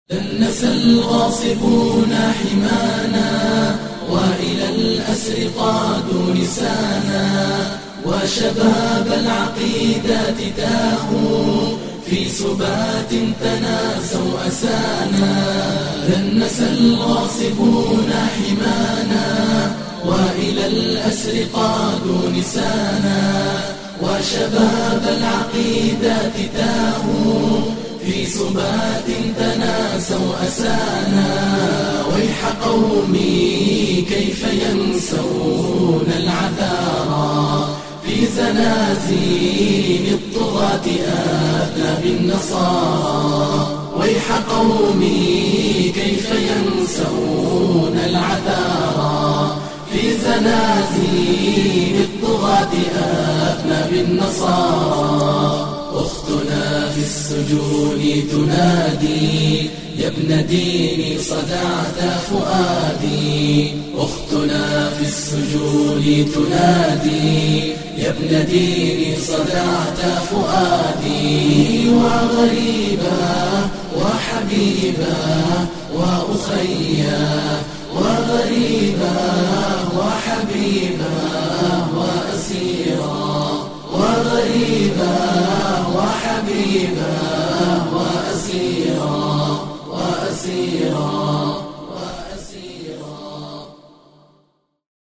دنس الغاصبون حمانا وإلى الأسر قادوا نسانا وشباب العقيدات تاهوا في سبات تناسوا أسانا. دنس الغاصبون حمانا وإلى الأسر قادوا نسانا وشباب العقيدات تاهوا في سبات تناسوا أسانا. ويح قومي كيف ينسون العذارى في زنازين الطغاة أذناب النصارى. ويح قومي كيف ينسون العذارى في زنازين الطغاة أذناب النصارى. أختنا في السجون تنادي يا ابن ديني صدعت فؤادي. أختنا في السجون تنادي يا ابن ديني صدعت فؤادي. وغريبا وحبيبا وأخيا وغريبا وحبيبا وأسيرا وغريبا وحبيبا